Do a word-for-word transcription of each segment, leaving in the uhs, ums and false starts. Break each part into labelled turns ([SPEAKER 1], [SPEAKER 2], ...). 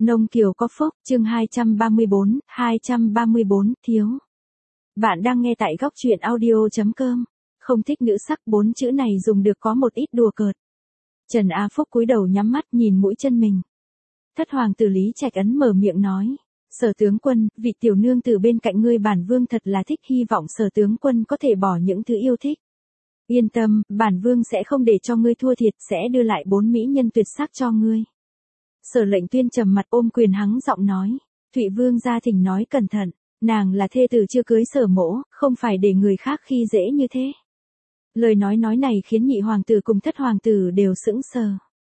[SPEAKER 1] Nông Kiều có phúc, chương hai trăm ba mươi bốn, hai trăm ba mươi bốn, thiếu. Bạn đang nghe tại góc truyện audio chấm com. Không thích nữ sắc, bốn chữ này dùng được có một ít đùa cợt. Trần A Phúc cúi đầu nhắm mắt nhìn mũi chân mình. Thất hoàng tử Lý Trạch Ấn mở miệng nói. Sở tướng quân, vị tiểu nương tử bên cạnh ngươi bản vương thật là thích, hy vọng sở tướng quân có thể bỏ những thứ yêu thích. Yên tâm, bản vương sẽ không để cho ngươi thua thiệt, sẽ đưa lại bốn mỹ nhân tuyệt sắc cho ngươi. Sở Lệnh Tuyên trầm mặt ôm quyền hắng giọng nói. Thụy vương gia thỉnh nói cẩn thận, nàng là thê tử chưa cưới Sở mỗ, không phải để người khác khi dễ như thế. Lời nói nói này khiến nhị hoàng tử cùng thất hoàng tử đều sững sờ.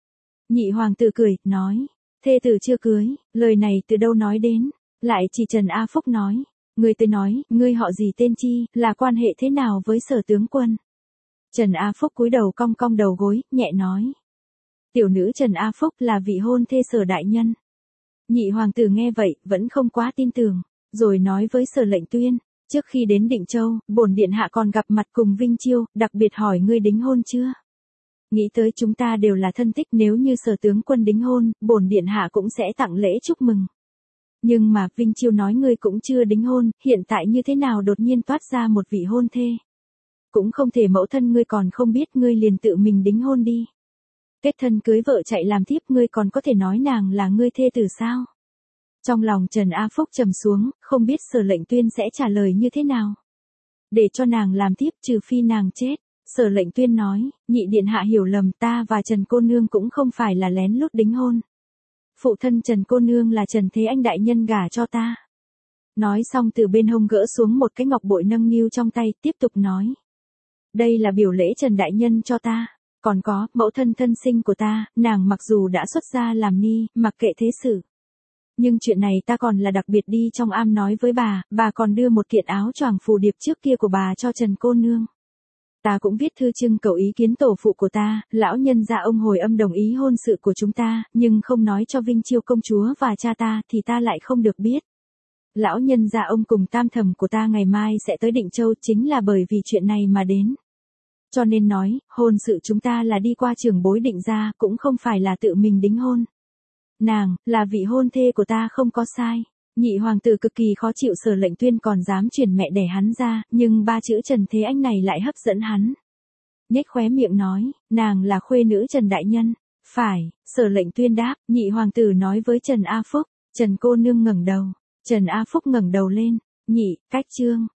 [SPEAKER 1] Nhị hoàng tử cười, nói. Thê tử chưa cưới, lời này từ đâu nói đến, lại chỉ Trần A Phúc nói. Ngươi tới nói, ngươi họ gì tên chi, là quan hệ thế nào với sở tướng quân? Trần A Phúc cúi đầu cong cong đầu gối, nhẹ nói. Tiểu nữ Trần A Phúc là vị hôn thê Sở đại nhân. Nhị hoàng tử nghe vậy, vẫn không quá tin tưởng, rồi nói với Sở Lệnh Tuyên, trước khi đến Định Châu, bổn điện hạ còn gặp mặt cùng Vinh Chiêu, đặc biệt hỏi ngươi đính hôn chưa? Nghĩ tới chúng ta đều là thân thích, nếu như Sở tướng quân đính hôn, bổn điện hạ cũng sẽ tặng lễ chúc mừng. Nhưng mà Vinh Chiêu nói ngươi cũng chưa đính hôn, hiện tại như thế nào đột nhiên toát ra một vị hôn thê? Cũng không thể mẫu thân ngươi còn không biết, ngươi liền tự mình đính hôn đi. Kết thân cưới vợ chạy làm thiếp, ngươi còn có thể nói nàng là ngươi thê tử sao? Trong lòng Trần A Phúc trầm xuống, không biết Sở Lệnh Tuyên sẽ trả lời như thế nào. Để cho nàng làm thiếp trừ phi nàng chết. Sở Lệnh Tuyên nói, nhị điện hạ hiểu lầm, ta và Trần cô nương cũng không phải là lén lút đính hôn. Phụ thân Trần cô nương là Trần Thế Anh đại nhân gả cho ta. Nói xong từ bên hông gỡ xuống một cái ngọc bội nâng niu trong tay, tiếp tục nói. Đây là biểu lễ Trần đại nhân cho ta. Còn có, mẫu thân thân sinh của ta, nàng mặc dù đã xuất gia làm ni, mặc kệ thế sự. Nhưng chuyện này ta còn là đặc biệt đi trong am nói với bà, bà còn đưa một kiện áo choàng phù điệp trước kia của bà cho Trần cô nương. Ta cũng viết thư trưng cầu ý kiến tổ phụ của ta, lão nhân gia ông hồi âm đồng ý hôn sự của chúng ta, nhưng không nói cho Vinh Chiêu công chúa và cha ta thì ta lại không được biết. Lão nhân gia ông cùng tam thẩm của ta ngày mai sẽ tới Định Châu, chính là bởi vì chuyện này mà đến. Cho nên nói, hôn sự chúng ta là đi qua trưởng bối định ra, cũng không phải là tự mình đính hôn. Nàng, là vị hôn thê của ta không có sai. Nhị hoàng tử cực kỳ khó chịu Sở Lệnh Tuyên còn dám chuyển mẹ đẻ hắn ra, nhưng ba chữ Trần Thế Anh này lại hấp dẫn hắn. Nhếch khóe miệng nói, nàng là khuê nữ Trần đại nhân. Phải, Sở Lệnh Tuyên đáp, nhị hoàng tử nói với Trần A Phúc. Trần cô nương ngẩng đầu. Trần A Phúc ngẩng đầu lên. Nhị, cách chương.